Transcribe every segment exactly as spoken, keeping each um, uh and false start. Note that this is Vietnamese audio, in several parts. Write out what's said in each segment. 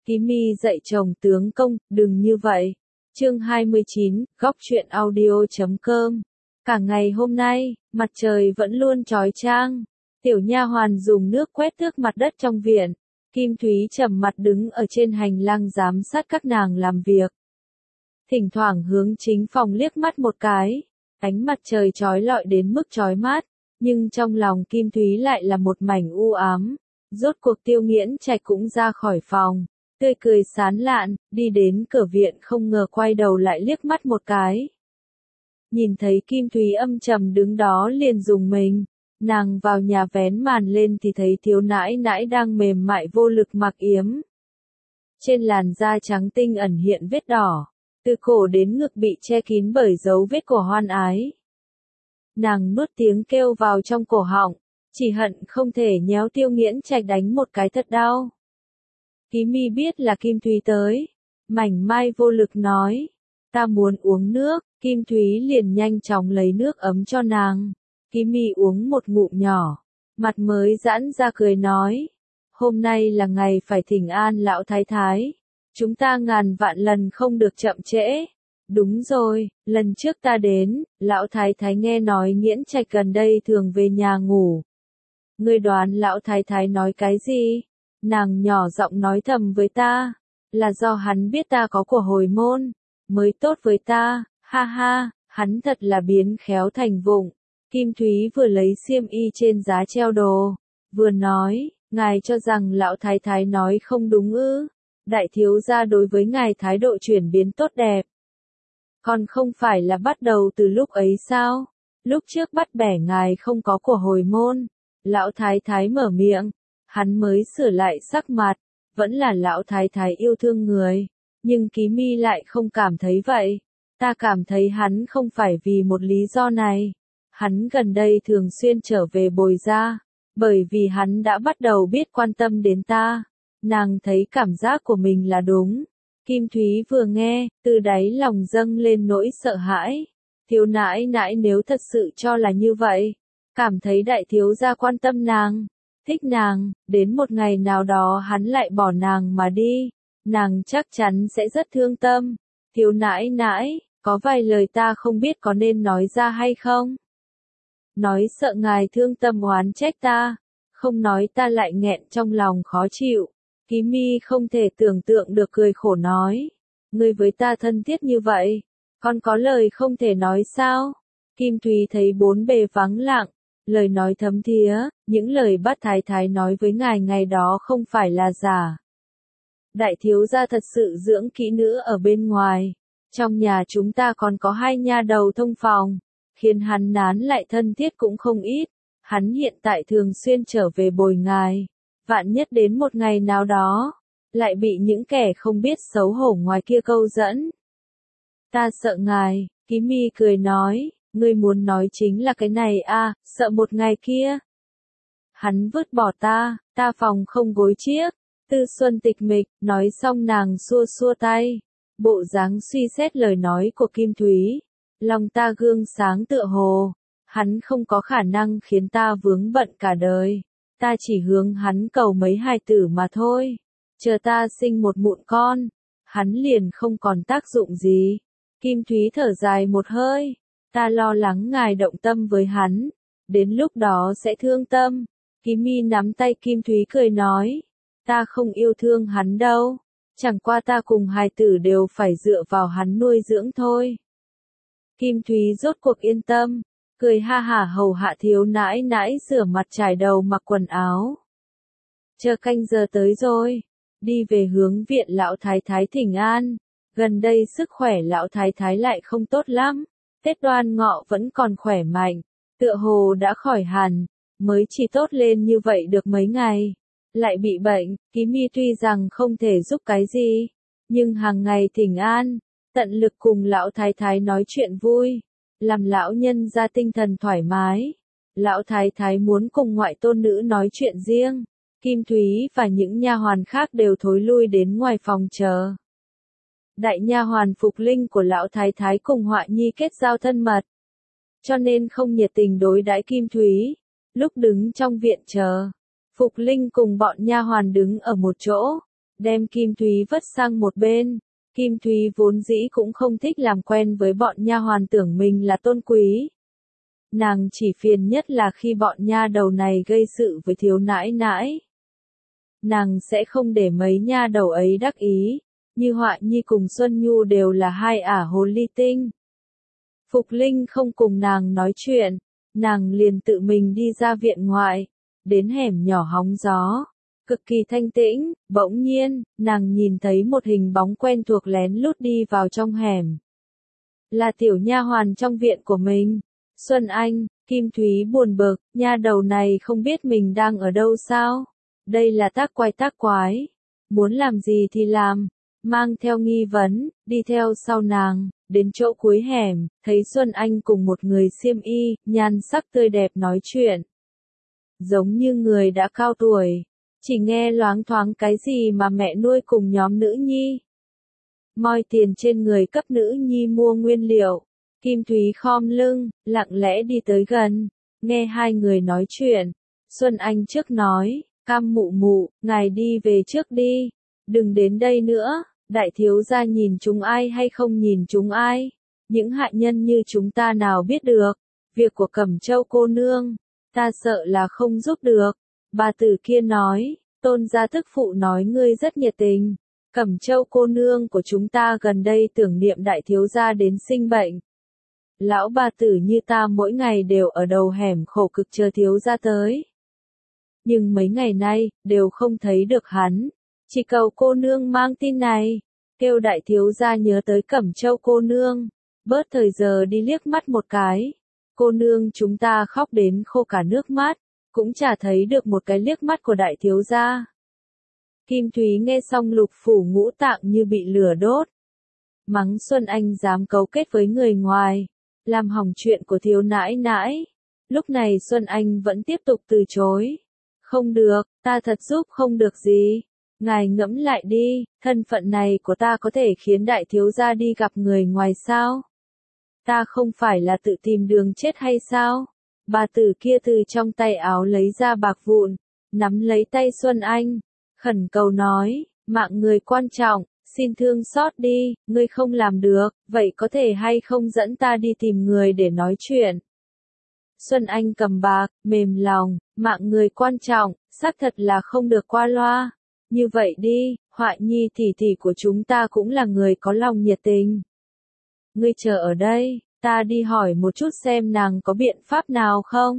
Tí mi dạy chồng tướng công, đừng như vậy. Chương hai mươi chín, góc truyện audio chấm com. Cả ngày hôm nay, mặt trời vẫn luôn chói chang. Tiểu nha hoàn dùng nước quét tước mặt đất trong viện. Kim Thúy trầm mặt đứng ở trên hành lang giám sát các nàng làm việc. Thỉnh thoảng hướng chính phòng liếc mắt một cái. Ánh mặt trời chói lọi đến mức chói mát, nhưng trong lòng Kim Thúy lại là một mảnh u ám. Rốt cuộc Tiêu Nghiễn Trạch cũng ra khỏi phòng, tươi cười sán lạn, đi đến cửa viện không ngờ quay đầu lại liếc mắt một cái. Nhìn thấy Kim Thúy âm trầm đứng đó liền dùng mình, nàng vào nhà vén màn lên thì thấy thiếu nãi nãi đang mềm mại vô lực mặc yếm. Trên làn da trắng tinh ẩn hiện vết đỏ, từ cổ đến ngực bị che kín bởi dấu vết của hoan ái. Nàng nuốt tiếng kêu vào trong cổ họng, chỉ hận không thể nhéo Tiêu Nghiễn Trạch đánh một cái thật đau. Ký mi biết là Kim Thúy tới, mảnh mai vô lực nói, ta muốn uống nước. Kim Thúy liền nhanh chóng lấy nước ấm cho nàng. Ký mi uống một ngụm nhỏ, mặt mới giãn ra cười nói, hôm nay là ngày phải thỉnh an lão thái thái, chúng ta ngàn vạn lần không được chậm trễ. Đúng rồi, lần trước ta đến, lão thái thái nghe nói Nghiễn Trạch gần đây thường về nhà ngủ. Ngươi đoán lão thái thái nói cái gì? Nàng nhỏ giọng nói thầm với ta, là do hắn biết ta có của hồi môn, mới tốt với ta, ha ha, hắn thật là biến khéo thành vụng. Kim Thúy vừa lấy xiêm y trên giá treo đồ, vừa nói, ngài cho rằng lão thái thái nói không đúng ư? Đại thiếu gia đối với ngài thái độ chuyển biến tốt đẹp. Còn không phải là bắt đầu từ lúc ấy sao? Lúc trước bắt bẻ ngài không có của hồi môn. Lão thái thái mở miệng, hắn mới sửa lại sắc mặt, vẫn là lão thái thái yêu thương người, nhưng Ký mi lại không cảm thấy vậy. Ta cảm thấy hắn không phải vì một lý do này. Hắn gần đây thường xuyên trở về Bồi Gia, bởi vì hắn đã bắt đầu biết quan tâm đến ta. Nàng thấy cảm giác của mình là đúng. Kim Thúy vừa nghe, từ đáy lòng dâng lên nỗi sợ hãi. Thiếu nãi nãi nếu thật sự cho là như vậy, cảm thấy đại thiếu gia quan tâm nàng, thích nàng, đến một ngày nào đó hắn lại bỏ nàng mà đi, nàng chắc chắn sẽ rất thương tâm. Thiếu nãi nãi, có vài lời ta không biết có nên nói ra hay không? Nói sợ ngài thương tâm oán trách ta, không nói ta lại nghẹn trong lòng khó chịu. Ký mi không thể tưởng tượng được cười khổ nói, ngươi với ta thân thiết như vậy, còn có lời không thể nói sao? Kim Thúy thấy bốn bề vắng lặng, lời nói thấm thía, những lời bát thái thái nói với ngài ngày đó không phải là giả. Đại thiếu gia thật sự dưỡng kỹ nữ ở bên ngoài, trong nhà chúng ta còn có hai nha đầu thông phòng, khiến hắn nán lại thân thiết cũng không ít, hắn hiện tại thường xuyên trở về bồi ngài, vạn nhất đến một ngày nào đó, lại bị những kẻ không biết xấu hổ ngoài kia câu dẫn. Ta sợ ngài, Ký mi cười nói, ngươi muốn nói chính là cái này à, sợ một ngày kia. Hắn vứt bỏ ta, ta phòng không gối chiếc. Tư Xuân tịch mịch, nói xong nàng xua xua tay. Bộ dáng suy xét lời nói của Kim Thúy. Lòng ta gương sáng tựa hồ. Hắn không có khả năng khiến ta vướng bận cả đời. Ta chỉ hướng hắn cầu mấy hài tử mà thôi. Chờ ta sinh một mụn con, hắn liền không còn tác dụng gì. Kim Thúy thở dài một hơi. Ta lo lắng ngài động tâm với hắn, đến lúc đó sẽ thương tâm. Ký mi nắm tay Kim Thúy cười nói, ta không yêu thương hắn đâu, chẳng qua ta cùng hài tử đều phải dựa vào hắn nuôi dưỡng thôi. Kim Thúy rốt cuộc yên tâm, cười ha hả hầu hạ thiếu nãi nãi rửa mặt trải đầu mặc quần áo. Chờ canh giờ tới rồi, đi về hướng viện lão thái thái thỉnh an, gần đây sức khỏe lão thái thái lại không tốt lắm. Tết Đoan Ngọ vẫn còn khỏe mạnh, tựa hồ đã khỏi hẳn, mới chỉ tốt lên như vậy được mấy ngày, lại bị bệnh. Ký mi tuy rằng không thể giúp cái gì, nhưng hàng ngày thỉnh an, tận lực cùng lão thái thái nói chuyện vui, làm lão nhân ra tinh thần thoải mái. Lão thái thái muốn cùng ngoại tôn nữ nói chuyện riêng, Kim Thúy và những nha hoàn khác đều thối lui đến ngoài phòng chờ. Đại nha hoàn Phục Linh của lão thái thái cùng Họa Nhi kết giao thân mật, cho nên không nhiệt tình đối đãi Kim Thúy. Lúc đứng trong viện chờ, Phục Linh cùng bọn nha hoàn đứng ở một chỗ, đem Kim Thúy vứt sang một bên. Kim Thúy vốn dĩ cũng không thích làm quen với bọn nha hoàn tưởng mình là tôn quý. Nàng chỉ phiền nhất là khi bọn nha đầu này gây sự với thiếu nãi nãi. Nàng sẽ không để mấy nha đầu ấy đắc ý, như Họa Nhi cùng Xuân Nhu đều là hai ả hồ ly tinh. Phục Linh không cùng nàng nói chuyện, nàng liền tự mình đi ra viện ngoại, đến hẻm nhỏ hóng gió, cực kỳ thanh tĩnh. Bỗng nhiên, nàng nhìn thấy một hình bóng quen thuộc lén lút đi vào trong hẻm. Là tiểu nha hoàn trong viện của mình, Xuân Anh. Kim Thúy buồn bực, nha đầu này không biết mình đang ở đâu sao? Đây là tác quái tác quái, muốn làm gì thì làm. Mang theo nghi vấn, đi theo sau nàng, đến chỗ cuối hẻm, thấy Xuân Anh cùng một người xiêm y, nhan sắc tươi đẹp nói chuyện. Giống như người đã cao tuổi, chỉ nghe loáng thoáng cái gì mà mẹ nuôi cùng nhóm nữ nhi. Moi tiền trên người cấp nữ nhi mua nguyên liệu. Kim Thúy khom lưng, lặng lẽ đi tới gần, nghe hai người nói chuyện. Xuân Anh trước nói, Cam mụ mụ, ngài đi về trước đi, đừng đến đây nữa. Đại thiếu gia nhìn chúng ai hay không nhìn chúng ai, những hạ nhân như chúng ta nào biết được. Việc của Cẩm Châu cô nương, ta sợ là không giúp được. Bà tử kia nói, Tôn gia tức phụ nói ngươi rất nhiệt tình. Cẩm Châu cô nương của chúng ta gần đây tưởng niệm đại thiếu gia đến sinh bệnh. Lão bà tử như ta mỗi ngày đều ở đầu hẻm khổ cực chờ thiếu gia tới. Nhưng mấy ngày nay, đều không thấy được hắn. Chỉ cầu cô nương mang tin này, kêu đại thiếu gia nhớ tới Cẩm Châu cô nương, bớt thời giờ đi liếc mắt một cái. Cô nương chúng ta khóc đến khô cả nước mắt, cũng chả thấy được một cái liếc mắt của đại thiếu gia. Kim Thúy nghe xong lục phủ ngũ tạng như bị lửa đốt. Mắng Xuân Anh dám cấu kết với người ngoài, làm hỏng chuyện của thiếu nãi nãi. Lúc này Xuân Anh vẫn tiếp tục từ chối. Không được, ta thật giúp không được gì. Ngài ngẫm lại đi, thân phận này của ta có thể khiến đại thiếu gia đi gặp người ngoài sao? Ta không phải là tự tìm đường chết hay sao? Bà tử kia từ trong tay áo lấy ra bạc vụn, nắm lấy tay Xuân Anh, khẩn cầu nói, mạng người quan trọng, xin thương xót đi, ngươi không làm được, vậy có thể hay không dẫn ta đi tìm người để nói chuyện? Xuân Anh cầm bạc, mềm lòng, mạng người quan trọng, xác thật là không được qua loa. Như vậy đi, Họa Nhi tỷ tỷ của chúng ta cũng là người có lòng nhiệt tình. Ngươi chờ ở đây, ta đi hỏi một chút xem nàng có biện pháp nào không?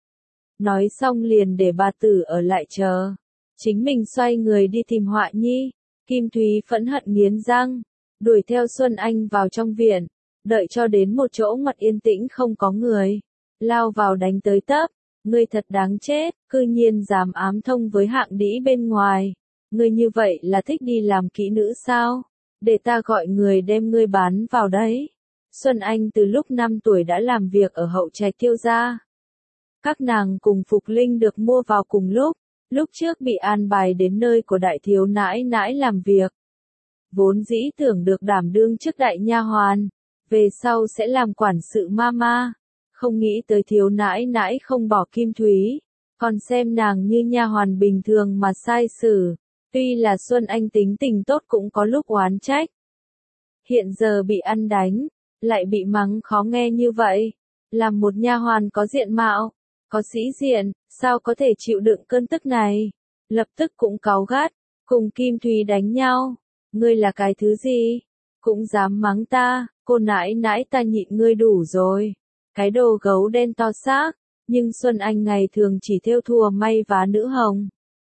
Nói xong liền để bà tử ở lại chờ. Chính mình xoay người đi tìm Họa Nhi. Kim Thúy phẫn hận nghiến răng, đuổi theo Xuân Anh vào trong viện, đợi cho đến một chỗ ngoặt yên tĩnh không có người, lao vào đánh tới tấp. Ngươi thật đáng chết, cư nhiên dám ám thông với hạng đĩ bên ngoài. Ngươi như vậy là thích đi làm kỹ nữ sao? Để ta gọi người đem ngươi bán vào đấy. Xuân Anh từ lúc năm tuổi đã làm việc ở hậu trạch Tiêu gia. Các nàng cùng Phục Linh được mua vào cùng lúc, lúc trước bị an bài đến nơi của đại thiếu nãi nãi làm việc. Vốn dĩ tưởng được đảm đương chức đại nha hoàn, về sau sẽ làm quản sự mama. Không nghĩ tới thiếu nãi nãi không bỏ Kim Thúy, còn xem nàng như nha hoàn bình thường mà sai xử. Tuy là Xuân Anh tính tình tốt cũng có lúc oán trách. Hiện giờ bị ăn đánh, lại bị mắng khó nghe như vậy. Làm một nha hoàn có diện mạo, có sĩ diện, sao có thể chịu đựng cơn tức này? Lập tức cũng cáu gắt, cùng Kim Thúy đánh nhau. Ngươi là cái thứ gì? Cũng dám mắng ta, cô nãi nãi ta nhịn ngươi đủ rồi. Cái đồ gấu đen to xác, nhưng Xuân Anh ngày thường chỉ thêu thùa may vá nữ hồng.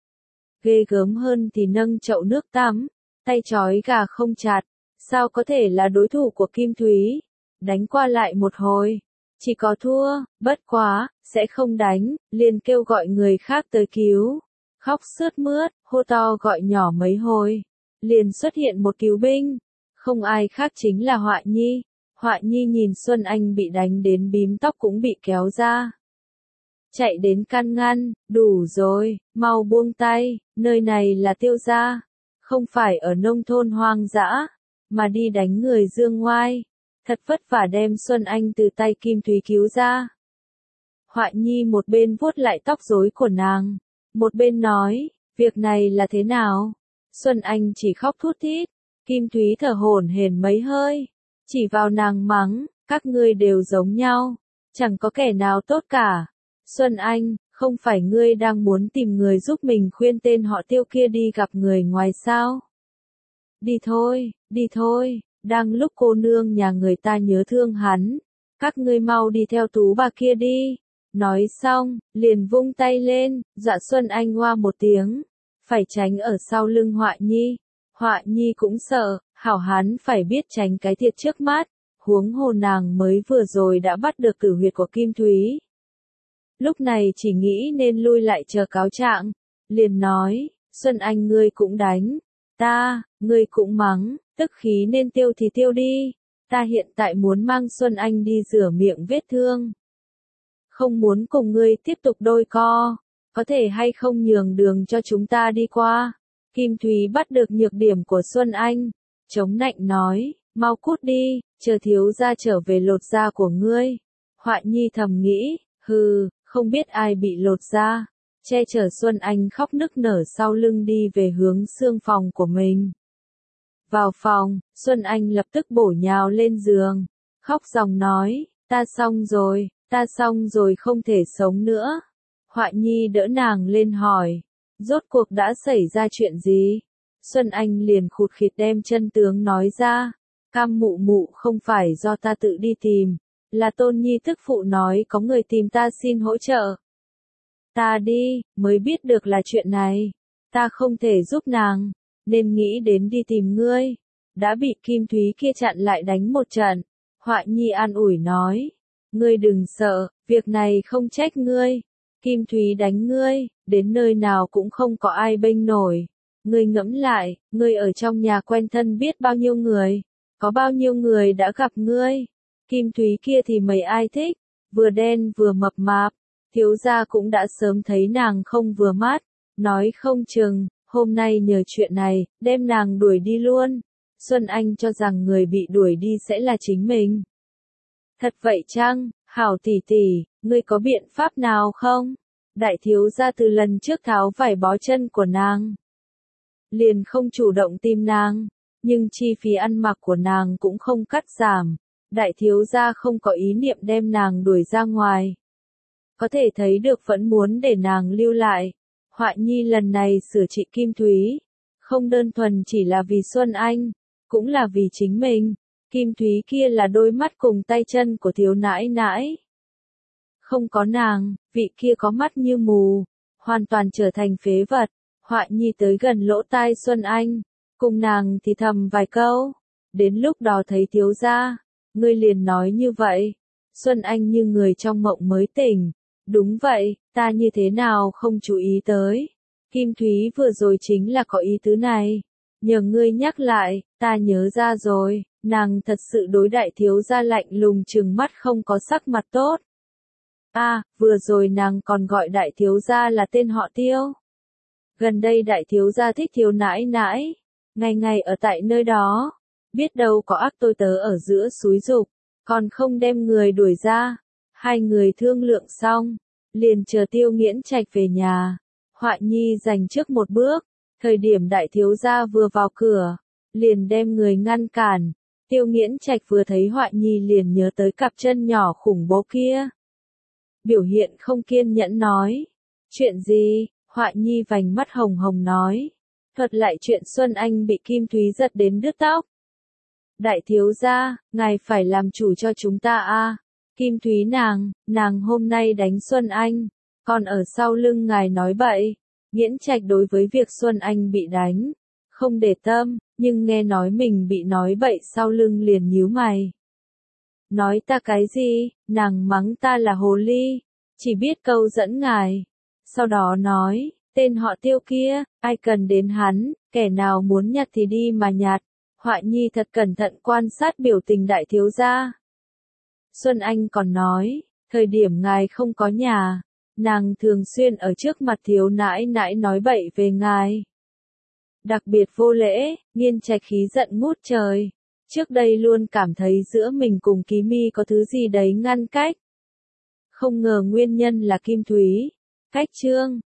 Ghê gớm hơn thì nâng chậu nước tắm, tay trói gà không chặt, sao có thể là đối thủ của Kim Thúy? Đánh qua lại một hồi, chỉ có thua, bất quá, sẽ không đánh, liền kêu gọi người khác tới cứu. Khóc sướt mướt, hô to gọi nhỏ mấy hồi, liền xuất hiện một cứu binh, không ai khác chính là Họa Nhi. Họa Nhi nhìn Xuân Anh bị đánh đến bím tóc cũng bị kéo ra. Chạy đến can ngăn, đủ rồi, mau buông tay, nơi này là Tiêu gia, không phải ở nông thôn hoang dã, mà đi đánh người dương ngoai. Thật vất vả đem Xuân Anh từ tay Kim Thúy cứu ra. Họa Nhi một bên vuốt lại tóc rối của nàng, một bên nói, việc này là thế nào? Xuân Anh chỉ khóc thút thít, Kim Thúy thở hổn hển mấy hơi, chỉ vào nàng mắng, các ngươi đều giống nhau, chẳng có kẻ nào tốt cả. Xuân Anh, không phải ngươi đang muốn tìm người giúp mình khuyên tên họ Tiêu kia đi gặp người ngoài sao? Đi thôi, đi thôi, đang lúc cô nương nhà người ta nhớ thương hắn, các ngươi mau đi theo tú bà kia đi. Nói xong, liền vung tay lên, dọa Xuân Anh hoa một tiếng, phải tránh ở sau lưng Họa Nhi. Họa Nhi cũng sợ, hảo hắn phải biết tránh cái thiệt trước mắt, huống hồ nàng mới vừa rồi đã bắt được cử huyệt của Kim Thúy. Lúc này chỉ nghĩ nên lui lại chờ cáo trạng, liền nói, Xuân Anh ngươi cũng đánh, ta, ngươi cũng mắng, tức khí nên tiêu thì tiêu đi, ta hiện tại muốn mang Xuân Anh đi rửa miệng vết thương. Không muốn cùng ngươi tiếp tục đôi co, có thể hay không nhường đường cho chúng ta đi qua. Kim Thúy bắt được nhược điểm của Xuân Anh, chống nạnh nói, mau cút đi, chờ thiếu gia trở về lột da của ngươi. Họa Nhi thầm nghĩ, hừ, không biết ai bị lột da, che chở Xuân Anh khóc nức nở sau lưng đi về hướng xương phòng của mình. Vào phòng, Xuân Anh lập tức bổ nhào lên giường, khóc ròng nói, ta xong rồi, ta xong rồi không thể sống nữa. Họa Nhi đỡ nàng lên hỏi, rốt cuộc đã xảy ra chuyện gì? Xuân Anh liền khụt khịt đem chân tướng nói ra, Cam mụ mụ không phải do ta tự đi tìm, là Tôn Nhi tức phụ nói có người tìm ta xin hỗ trợ. Ta đi, mới biết được là chuyện này, ta không thể giúp nàng, nên nghĩ đến đi tìm ngươi, đã bị Kim Thúy kia chặn lại đánh một trận. Họa Nhi an ủi nói, ngươi đừng sợ, việc này không trách ngươi, Kim Thúy đánh ngươi, đến nơi nào cũng không có ai bênh nổi. Ngươi ngẫm lại, ngươi ở trong nhà quen thân biết bao nhiêu người, có bao nhiêu người đã gặp ngươi. Kim Thúy kia thì mấy ai thích, vừa đen vừa mập mạp, thiếu gia cũng đã sớm thấy nàng không vừa mắt, nói không chừng, hôm nay nhờ chuyện này, đem nàng đuổi đi luôn. Xuân Anh cho rằng người bị đuổi đi sẽ là chính mình. Thật vậy chăng, hảo tỷ tỷ, ngươi có biện pháp nào không? Đại thiếu gia từ lần trước tháo vải bó chân của nàng, liền không chủ động tìm nàng, nhưng chi phí ăn mặc của nàng cũng không cắt giảm. Đại thiếu gia không có ý niệm đem nàng đuổi ra ngoài. Có thể thấy được vẫn muốn để nàng lưu lại. Họa Nhi lần này sửa trị Kim Thúy, không đơn thuần chỉ là vì Xuân Anh, cũng là vì chính mình. Kim Thúy kia là đôi mắt cùng tay chân của thiếu nãi nãi. Không có nàng, vị kia có mắt như mù, hoàn toàn trở thành phế vật. Họa Nhi tới gần lỗ tai Xuân Anh, cùng nàng thì thầm vài câu. Đến lúc đó thấy thiếu gia, ngươi liền nói như vậy. Xuân Anh như người trong mộng mới tỉnh. Đúng vậy, ta như thế nào không chú ý tới. Kim Thúy vừa rồi chính là có ý tứ này. Nhờ ngươi nhắc lại, ta nhớ ra rồi, nàng thật sự đối đại thiếu gia lạnh lùng trừng mắt không có sắc mặt tốt. À, vừa rồi nàng còn gọi đại thiếu gia là tên họ Tiêu. Gần đây đại thiếu gia thích thiếu nãi nãi, ngày ngày ở tại nơi đó, biết đâu có ác tôi tớ ở giữa xúi giục, còn không đem người đuổi ra. Hai người thương lượng xong, liền chờ Tiêu Nghiễn Trạch về nhà. Họa Nhi giành trước một bước, thời điểm đại thiếu gia vừa vào cửa, liền đem người ngăn cản. Tiêu Nghiễn Trạch vừa thấy Họa Nhi liền nhớ tới cặp chân nhỏ khủng bố kia. Biểu hiện không kiên nhẫn nói, chuyện gì? Họa Nhi vành mắt hồng hồng nói, thuật lại chuyện Xuân Anh bị Kim Thúy giật đến đứt tóc. Đại thiếu gia, ngài phải làm chủ cho chúng ta a. Kim Thúy nàng, nàng hôm nay đánh Xuân Anh, còn ở sau lưng ngài nói bậy. Nghiễn Trạch đối với việc Xuân Anh bị đánh, không để tâm, nhưng nghe nói mình bị nói bậy sau lưng liền nhíu mày. Nói ta cái gì, nàng mắng ta là hồ ly, chỉ biết câu dẫn ngài. Sau đó nói, tên họ Tiêu kia, ai cần đến hắn, kẻ nào muốn nhặt thì đi mà nhặt. Họa Nhi thật cẩn thận quan sát biểu tình đại thiếu gia. Xuân Anh còn nói, thời điểm ngài không có nhà, nàng thường xuyên ở trước mặt thiếu nãi nãi nói bậy về ngài. Đặc biệt vô lễ, Nghiên Trạch khí giận ngút trời. Trước đây luôn cảm thấy giữa mình cùng Ký Mi có thứ gì đấy ngăn cách. Không ngờ nguyên nhân là Kim Thúy. Cách chương